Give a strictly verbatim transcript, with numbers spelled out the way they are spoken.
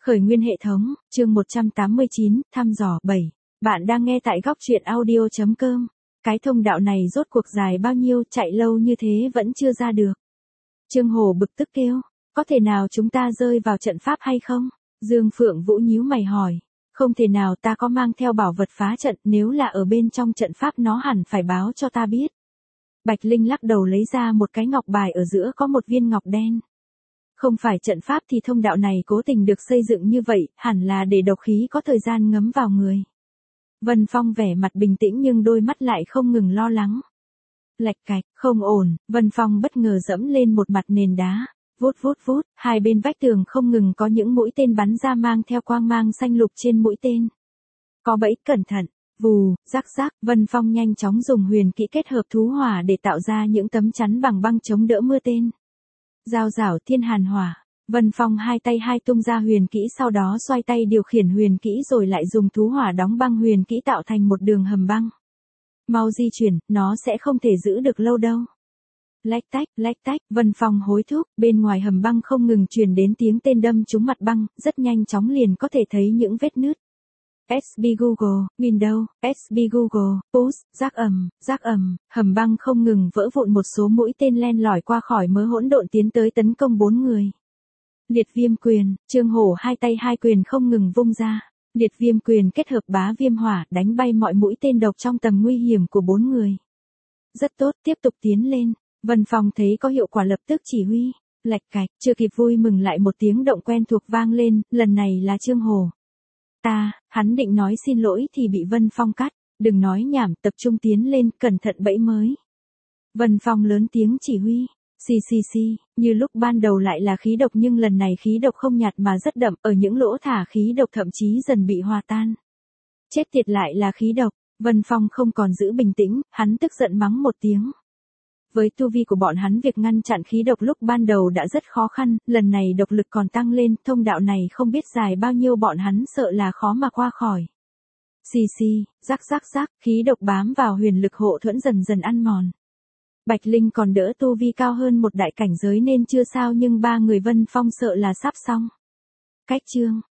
Khởi nguyên hệ thống, chương một trăm tám mươi chín, thăm dò bảy. Bạn đang nghe tại góc truyện audio chấm com. Cái thông đạo này rốt cuộc dài bao nhiêu, chạy lâu như thế vẫn chưa ra được. Trương Hồ bực tức kêu, có thể nào chúng ta rơi vào trận pháp hay không? Dương Phượng Vũ nhíu mày hỏi, không thể nào, ta có mang theo bảo vật phá trận, nếu là ở bên trong trận pháp nó hẳn phải báo cho ta biết. Bạch Linh lắc đầu lấy ra một cái ngọc bài, ở giữa có một viên ngọc đen. Không phải trận pháp thì thông đạo này cố tình được xây dựng như vậy, hẳn là để độc khí có thời gian ngấm vào người. Vân Phong vẻ mặt bình tĩnh nhưng đôi mắt lại không ngừng lo lắng. Lạch cạch, không ổn, Vân Phong bất ngờ dẫm lên một mặt nền đá, vút vút vút, hai bên vách tường không ngừng có những mũi tên bắn ra mang theo quang mang xanh lục trên mũi tên. Có bẫy, cẩn thận, vù, rắc rắc, Vân Phong nhanh chóng dùng huyền kỹ kết hợp thú hỏa để tạo ra những tấm chắn bằng băng chống đỡ mưa tên. Dao rảo thiên hàn hỏa, Vân Phong hai tay hai tung ra huyền kỹ, sau đó xoay tay điều khiển huyền kỹ rồi lại dùng thú hỏa đóng băng huyền kỹ tạo thành một đường hầm băng. Mau di chuyển, nó sẽ không thể giữ được lâu đâu. Lách tách, lách tách, Vân Phong hối thúc, bên ngoài hầm băng không ngừng truyền đến tiếng tên đâm trúng mặt băng, rất nhanh chóng liền có thể thấy những vết nứt. ét bê Google, Windows, ét bê Google, push, rác ầm, rác ầm, hầm băng không ngừng vỡ vụn, một số mũi tên len lỏi qua khỏi mớ hỗn độn tiến tới tấn công bốn người. Liệt viêm quyền, Trương Hổ hai tay hai quyền không ngừng vung ra. Liệt viêm quyền kết hợp bá viêm hỏa đánh bay mọi mũi tên độc trong tầm nguy hiểm của bốn người. Rất tốt, tiếp tục tiến lên. Vân Phong thấy có hiệu quả lập tức chỉ huy. Lạch cạch, chưa kịp vui mừng lại một tiếng động quen thuộc vang lên, lần này là Trương Hổ. Ta, hắn định nói xin lỗi thì bị Vân Phong cắt, đừng nói nhảm, tập trung tiến lên, cẩn thận bẫy mới. Vân Phong lớn tiếng chỉ huy, xì xì xì, như lúc ban đầu lại là khí độc nhưng lần này khí độc không nhạt mà rất đậm, ở những lỗ thả khí độc thậm chí dần bị hòa tan. Chết tiệt, lại là khí độc, Vân Phong không còn giữ bình tĩnh, hắn tức giận mắng một tiếng. Với tu vi của bọn hắn, việc ngăn chặn khí độc lúc ban đầu đã rất khó khăn, lần này độc lực còn tăng lên, thông đạo này không biết dài bao nhiêu, bọn hắn sợ là khó mà qua khỏi. Xì xì, rắc rắc rắc, khí độc bám vào huyền lực hộ thuẫn dần dần ăn mòn. Bạch Linh còn đỡ tu vi cao hơn một đại cảnh giới nên chưa sao, nhưng ba người Vân Phong sợ là sắp xong. Cách chương,